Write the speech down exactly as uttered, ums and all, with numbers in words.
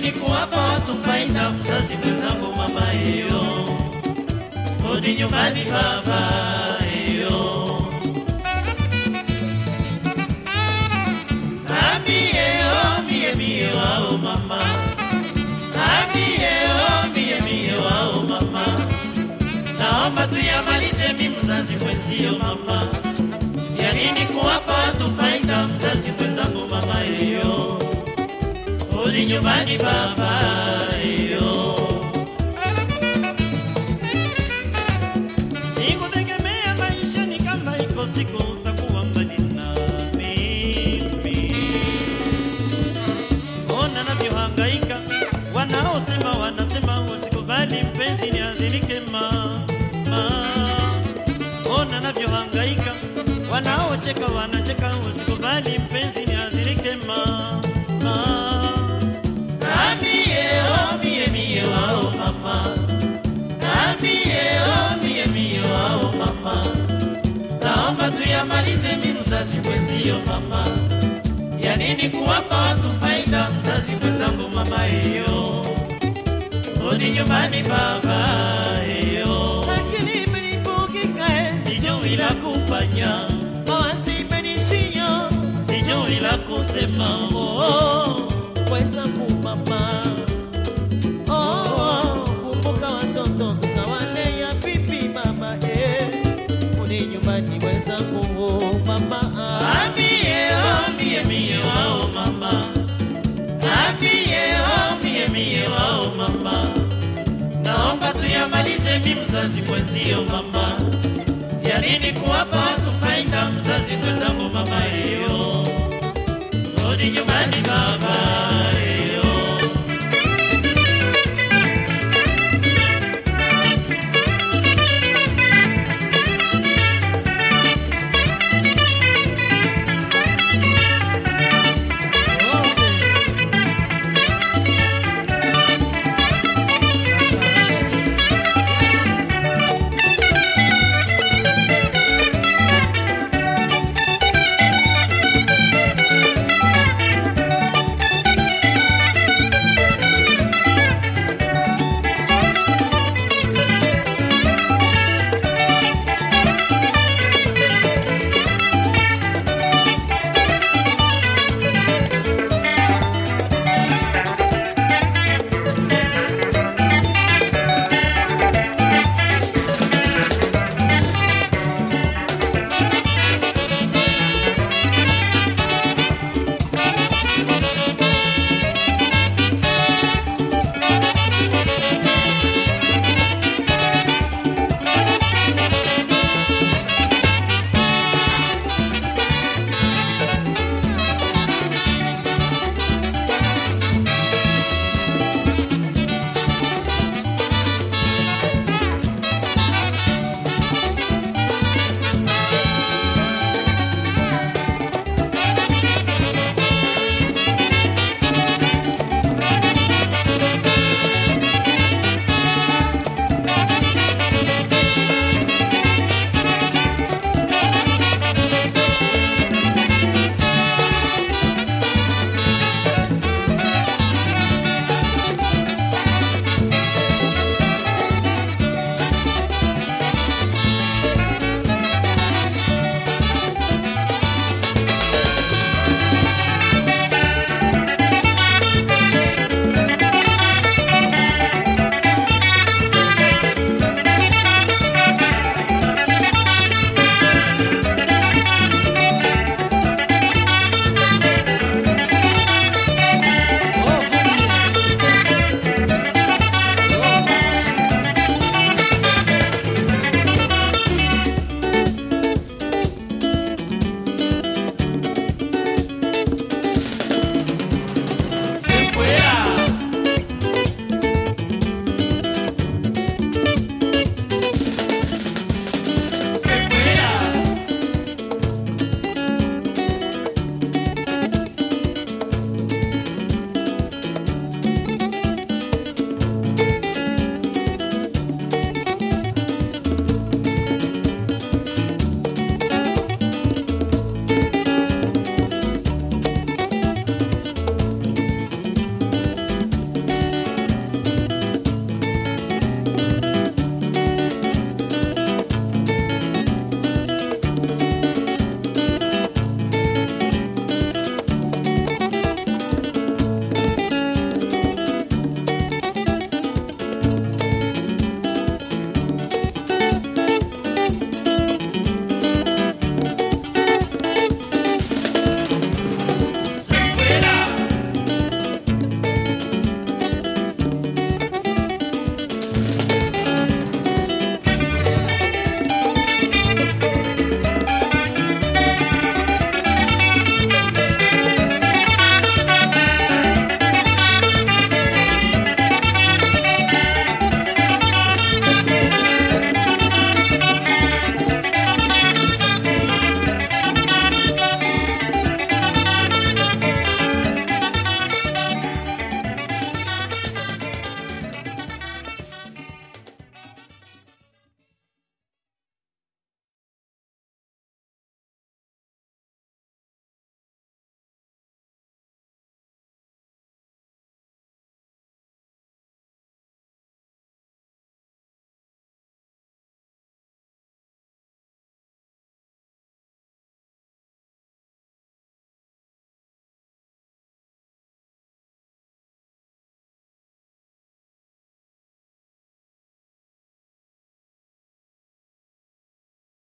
nini kuwapa watu faida mzazi mwenzangu mama hiyo? Rudi nyumbani baba hiyo. Ambie oh mie mie wao mama. Ambie oh mie mie wao mama. Naomba tuyamalize mimi mzazi mwenzio mama. Ya nini kuwapa watu faida mzazi mwenzangu mama hiyo? Rudi nyumbani baba hiyo. Sikutegemea maisha ni kama iko siku utakuwa mbali na mimi. Ona navyohangaika, wanaosema wanasema usikubali mpenzi niadhirike mama. Ona navyohangaika, wanaocheka wanacheka usikubali mpenzi niadhirike mama. Ambie oh mie mie wao mama. Ambie oh mie mie wao mama. Naomba tuyamalize mimi mzazi mwenzio mama. Ya nini kuwapa watu faida mzazi mwenzangu mama hiyo? Rudi nyumbani baba hiyo. Lakini mlipokika sijui la kufanya. Mawasimenishio sijui la kusema oh. Mwenzangu mama oh, kumbuka watoto tunawalea pipi mama eh. Rudi nyumbani mwenzangu mama. Ambie oh mie mie wao mama. Ambie oh mie mie wao mama. Naomba tuyamalize mimi mzazi mwenzio mama. Ya nini kuwapa watu faida mzazi mwenzangu mama hiyo? Rudi nyumbani baba.